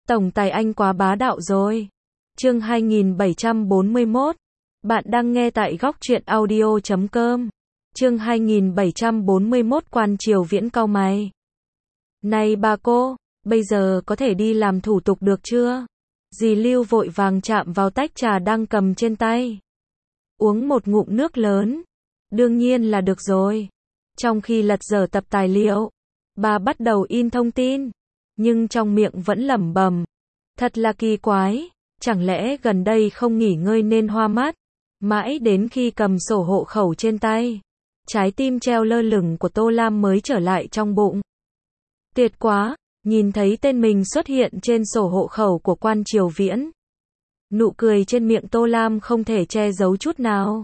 Tổng tài anh quá bá đạo rồi. Chương 2741. Bạn đang nghe tại góc truyện audio.com. Chương 2741 Quan Triều Viễn cau mày. Này bà cô, bây giờ có thể đi làm thủ tục được chưa? Dì Lưu vội vàng chạm vào tách trà đang cầm trên tay. Uống một ngụm nước lớn. Đương nhiên là được rồi. Trong khi lật dở tập tài liệu, bà bắt đầu in thông tin, nhưng trong miệng vẫn lẩm bẩm. Thật là kỳ quái, chẳng lẽ gần đây không nghỉ ngơi nên hoa mắt? Mãi đến khi cầm sổ hộ khẩu trên tay, trái tim treo lơ lửng của Tô Lam mới trở lại trong bụng. Tuyệt quá, nhìn thấy tên mình xuất hiện trên sổ hộ khẩu của Quan Triều Viễn. Nụ cười trên miệng Tô Lam không thể che giấu chút nào.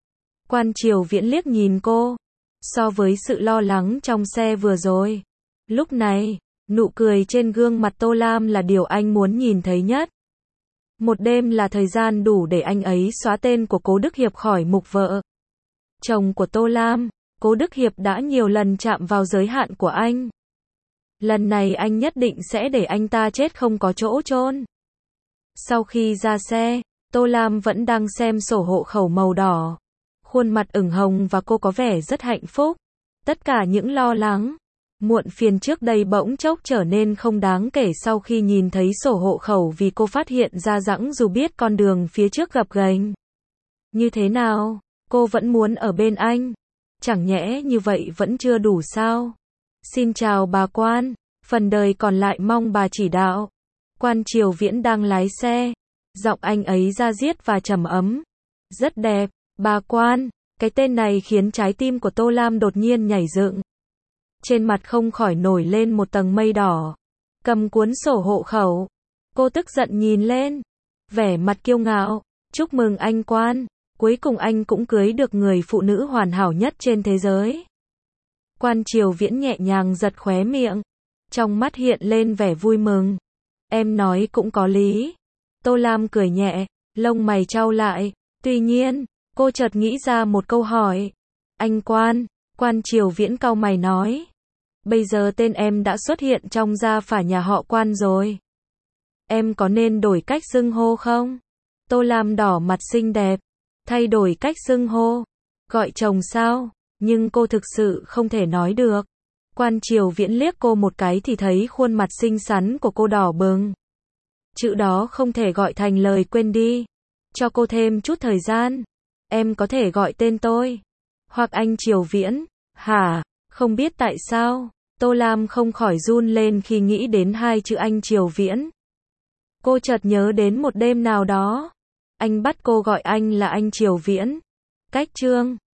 Quan Triều Viễn liếc nhìn cô. So với sự lo lắng trong xe vừa rồi, lúc này, nụ cười trên gương mặt Tô Lam là điều anh muốn nhìn thấy nhất. Một đêm là thời gian đủ để anh ấy xóa tên của Cố Đức Hiệp khỏi mục vợ. Chồng của Tô Lam, Cố Đức Hiệp đã nhiều lần chạm vào giới hạn của anh. Lần này anh nhất định sẽ để anh ta chết không có chỗ chôn. Sau khi ra xe, Tô Lam vẫn đang xem sổ hộ khẩu màu đỏ. Khuôn mặt ửng hồng và cô có vẻ rất hạnh phúc. Tất cả những lo lắng, muộn phiền trước đây bỗng chốc trở nên không đáng kể sau khi nhìn thấy sổ hộ khẩu vì cô phát hiện ra rằng dù biết con đường phía trước gập ghềnh như thế nào, cô vẫn muốn ở bên anh. Chẳng nhẽ như vậy vẫn chưa đủ sao? Xin chào bà Quan, phần đời còn lại mong bà chỉ đạo. Quan Triều Viễn đang lái xe, giọng anh ấy da diết và trầm ấm. Rất đẹp. Bà Quan, cái tên này khiến trái tim của Tô Lam đột nhiên nhảy dựng. Trên mặt không khỏi nổi lên một tầng mây đỏ. Cầm cuốn sổ hộ khẩu, cô tức giận nhìn lên, vẻ mặt kiêu ngạo. Chúc mừng anh Quan, cuối cùng anh cũng cưới được người phụ nữ hoàn hảo nhất trên thế giới. Quan Triều Viễn nhẹ nhàng giật khóe miệng, trong mắt hiện lên vẻ vui mừng. Em nói cũng có lý. Tô Lam cười nhẹ, lông mày chau lại. Tuy nhiên, cô chợt nghĩ ra một câu hỏi. Anh Quan, Quan Triều Viễn cau mày nói. Bây giờ tên em đã xuất hiện trong gia phả nhà họ Quan rồi. Em có nên đổi cách xưng hô không? Tô Lam đỏ mặt xinh đẹp. Thay đổi cách xưng hô? Gọi chồng sao? Nhưng cô thực sự không thể nói được. Quan Triều Viễn liếc cô một cái thì thấy khuôn mặt xinh xắn của cô đỏ bừng. Chữ đó không thể gọi thành lời quên đi. Cho cô thêm chút thời gian. Em có thể gọi tên tôi. Hoặc anh Triều Viễn. Hả? Không biết tại sao, Tô Lam không khỏi run lên khi nghĩ đến hai chữ anh Triều Viễn. Cô chợt nhớ đến một đêm nào đó. Anh bắt cô gọi anh là anh Triều Viễn. Cách chương